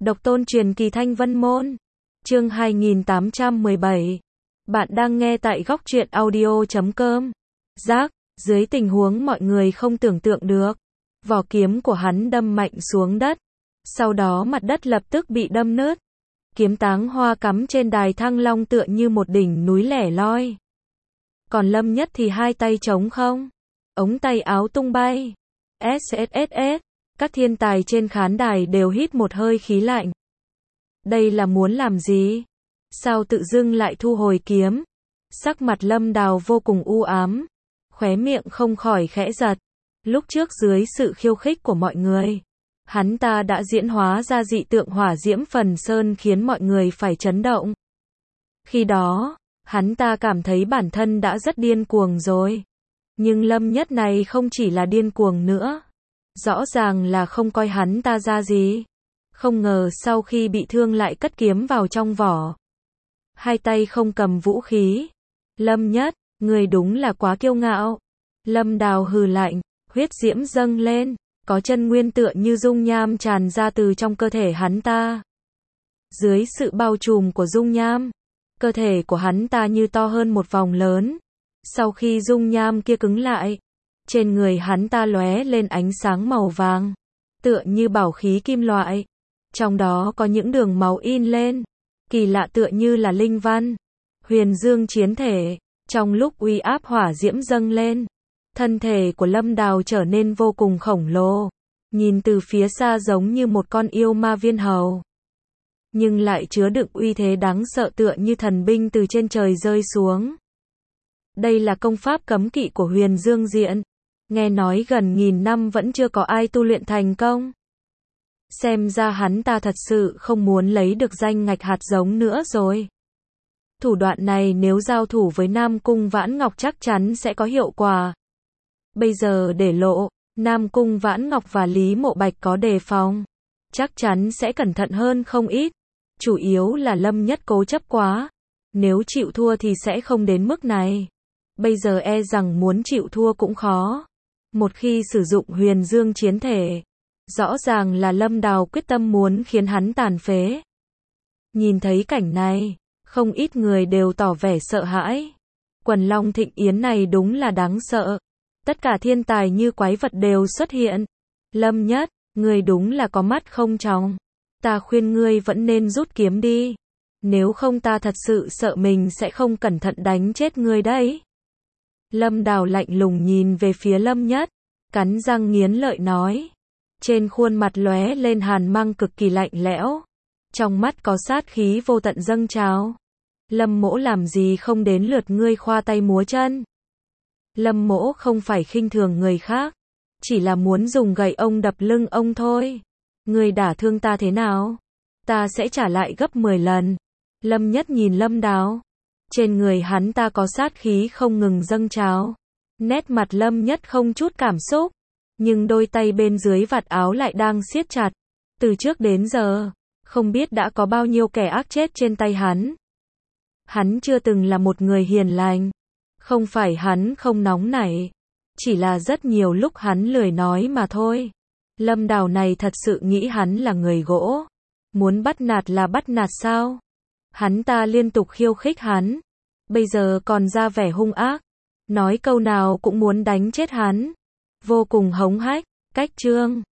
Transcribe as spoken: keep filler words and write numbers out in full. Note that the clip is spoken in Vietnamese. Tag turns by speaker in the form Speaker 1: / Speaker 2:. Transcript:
Speaker 1: Độc tôn truyền kỳ Thanh Vân Môn. Chương hai nghìn tám trăm mười bảy. Bạn đang nghe tại góc truyện audio chấm com. Giác, dưới tình huống mọi người không tưởng tượng được, vỏ kiếm của hắn đâm mạnh xuống đất. Sau đó mặt đất lập tức bị đâm nứt. Kiếm táng hoa cắm trên đài Thăng Long tựa như một đỉnh núi lẻ loi. Còn Lâm Nhất thì hai tay trống không, ống tay áo tung bay. ét ét ét ét, các thiên tài trên khán đài đều hít một hơi khí lạnh. Đây là muốn làm gì? Sao tự dưng lại thu hồi kiếm? Sắc mặt Lâm Đào vô cùng u ám, khóe miệng không khỏi khẽ giật. Lúc trước dưới sự khiêu khích của mọi người, hắn ta đã diễn hóa ra dị tượng hỏa diễm phần sơn khiến mọi người phải chấn động. Khi đó, hắn ta cảm thấy bản thân đã rất điên cuồng rồi. Nhưng Lâm Nhất này không chỉ là điên cuồng nữa, rõ ràng là không coi hắn ta ra gì. Không ngờ sau khi bị thương lại cất kiếm vào trong vỏ, hai tay không cầm vũ khí. Lâm Nhất, người đúng là quá kiêu ngạo. Lâm Đào hừ lạnh, huyết diễm dâng lên, có chân nguyên tựa như dung nham tràn ra từ trong cơ thể hắn ta. Dưới sự bao trùm của dung nham, cơ thể của hắn ta như to hơn một vòng lớn. Sau khi dung nham kia cứng lại, trên người hắn ta lóe lên ánh sáng màu vàng, tựa như bảo khí kim loại. Trong đó có những đường máu in lên, kỳ lạ tựa như là linh văn. Huyền Dương chiến thể. Trong lúc uy áp hỏa diễm dâng lên, thân thể của Lâm Đào trở nên vô cùng khổng lồ, nhìn từ phía xa giống như một con yêu ma viên hầu, nhưng lại chứa đựng uy thế đáng sợ tựa như thần binh từ trên trời rơi xuống. Đây là công pháp cấm kỵ của Huyền Dương Diện, nghe nói gần nghìn năm vẫn chưa có ai tu luyện thành công. Xem ra hắn ta thật sự không muốn lấy được danh ngạch hạt giống nữa rồi. Thủ đoạn này nếu giao thủ với Nam Cung Vãn Ngọc chắc chắn sẽ có hiệu quả. Bây giờ để lộ, Nam Cung Vãn Ngọc và Lý Mộ Bạch có đề phòng, chắc chắn sẽ cẩn thận hơn không ít. Chủ yếu là Lâm Nhất cố chấp quá, nếu chịu thua thì sẽ không đến mức này. Bây giờ e rằng muốn chịu thua cũng khó. Một khi sử dụng Huyền Dương chiến thể, rõ ràng là Lâm Đào quyết tâm muốn khiến hắn tàn phế. Nhìn thấy cảnh này, không ít người đều tỏ vẻ sợ hãi. Quần Long Thịnh Yến này đúng là đáng sợ. Tất cả thiên tài như quái vật đều xuất hiện. Lâm Nhất, người đúng là có mắt không tròng. Ta khuyên ngươi vẫn nên rút kiếm đi. Nếu không ta thật sự sợ mình sẽ không cẩn thận đánh chết ngươi đấy. Lâm Đào lạnh lùng nhìn về phía Lâm Nhất, cắn răng nghiến lợi nói. Trên khuôn mặt lóe lên hàn mang cực kỳ lạnh lẽo, trong mắt có sát khí vô tận dâng trào. Lâm Mỗ làm gì không đến lượt ngươi khoa tay múa chân. Lâm Mỗ không phải khinh thường người khác, chỉ là muốn dùng gậy ông đập lưng ông thôi. Ngươi đả thương ta thế nào, ta sẽ trả lại gấp mười lần. Lâm Nhất nhìn Lâm Đào, trên người hắn ta có sát khí không ngừng dâng trào. Nét mặt Lâm Nhất không chút cảm xúc, nhưng đôi tay bên dưới vạt áo lại đang siết chặt. Từ trước đến giờ, không biết đã có bao nhiêu kẻ ác chết trên tay hắn. Hắn chưa từng là một người hiền lành. Không phải hắn không nóng nảy, chỉ là rất nhiều lúc hắn lười nói mà thôi. Lâm Đào này thật sự nghĩ hắn là người gỗ, muốn bắt nạt là bắt nạt sao? Hắn ta liên tục khiêu khích hắn, bây giờ còn ra vẻ hung ác, nói câu nào cũng muốn đánh chết hắn. Vô cùng hống hách. Cách chương